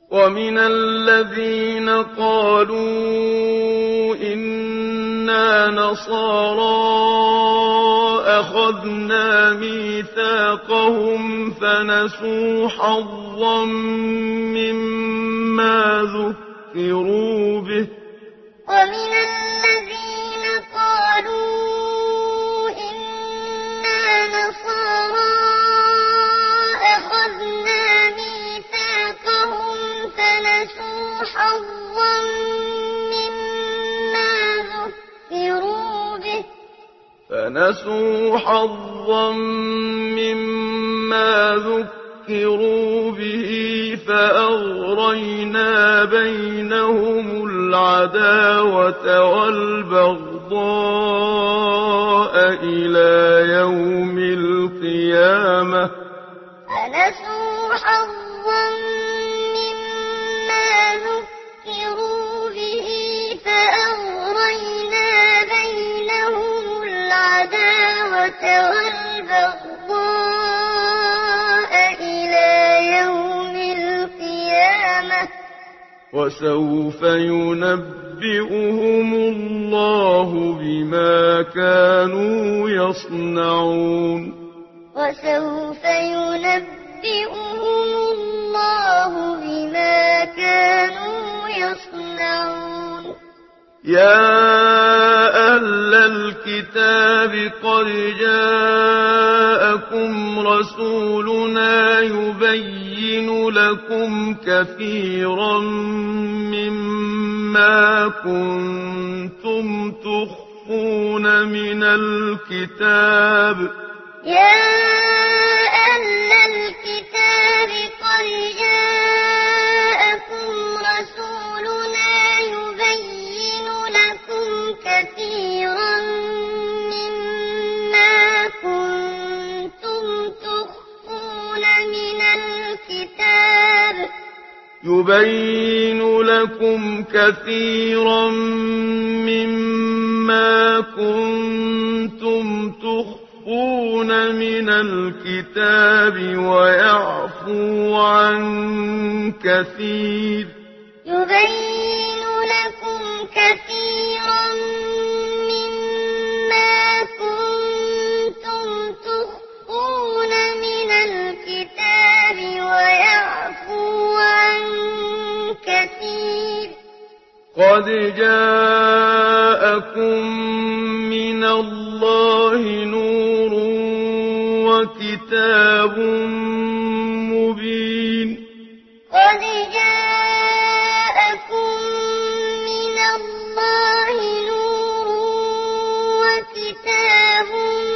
ومن الذين قالوا إنا نصارى أخذنا ميثاقهم فنسوا حظا مما ذكروا به ومن الذين قالوا إنا نصارى أخذنا ميثاقهم فنسوا حظا مما ذكروا به فأغرينا بينهم العداوة والبغضاء إلى يوم القيامة فنسوا حظا مما ذكروا به فأغرينا بينهم العداوة والبغضاء إلى يوم القيامة وسوف ينبئهم الله بما كانوا يصنعون وسوف ينبئهم الله بما كانوا يصنعون يا أهل الكتاب قد جاءكم رسولنا يبين لكم كثيرا مما كنتم تخفون من الكتاب يا أهل الكتاب قد جاءكم رسولنا يبين لكم كثيرا مما كنتم تخفون من الكتاب ويعفو عن كثير يبين لكم كثيرا مما كنتم تخفون من الكتاب ويعفو عن كثير قد جاءكم من الله نور وكتاب مبين قد جاءكم من الله نور وكتاب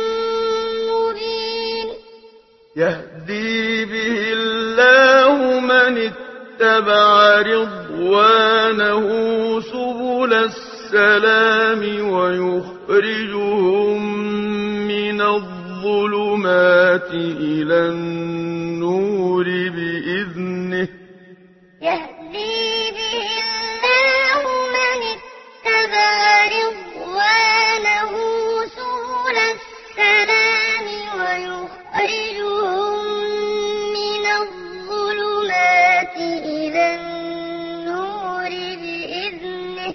مبين يهدي به الله من اتبع رضوانه سبل السلام ويخرجهم من الظلمات إلى النور بإذنه يهدي به الله من اتبع رضوانه سبل السلام ويخرجهم من الظلمات إلى النور بإذنه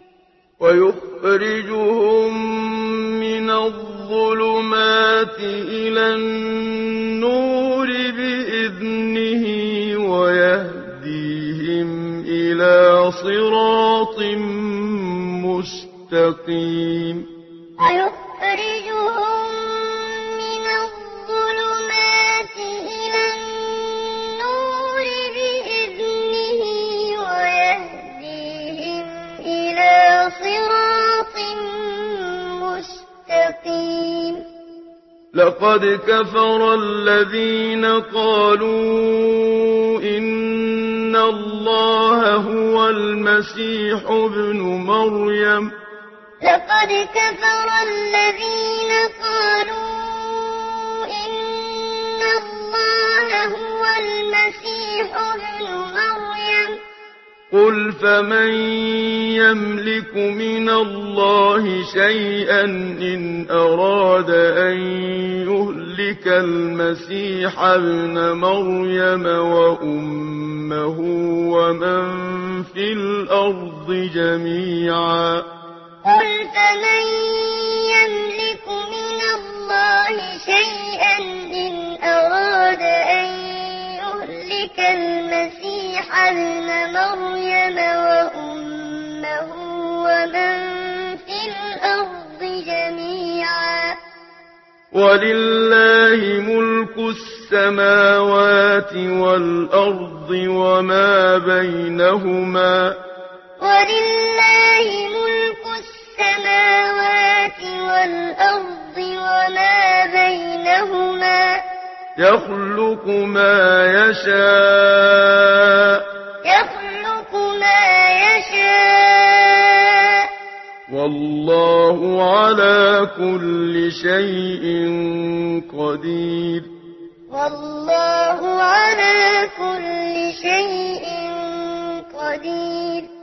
ويهديهم إلى صراط مستقيم ويخرجهم من الظلمات إلى النور بإذنه ويهديهم إلى صراط مستقيم لقد كفر الذين قالوا إن الله هو المسيح ابن مريم لقد كفر الذين قالوا إن الله هو المسيح ابن مريم قل فمن يملك من الله شيئا إن أراد أن يهلك المسيح ابن مريم وأمه ومن في الأرض جميعا قل فمن يملك من الله شيئا إن أراد أن يهلك المسيح ابن مريم وأمه ومن في الأرض جميعا ولله ملك السماوات والأرض وما بينهما ولله ملك السماوات والأرض وما بينهما يخلق ما يشاء والله على كل شيء قدير والله على كل شيء قدير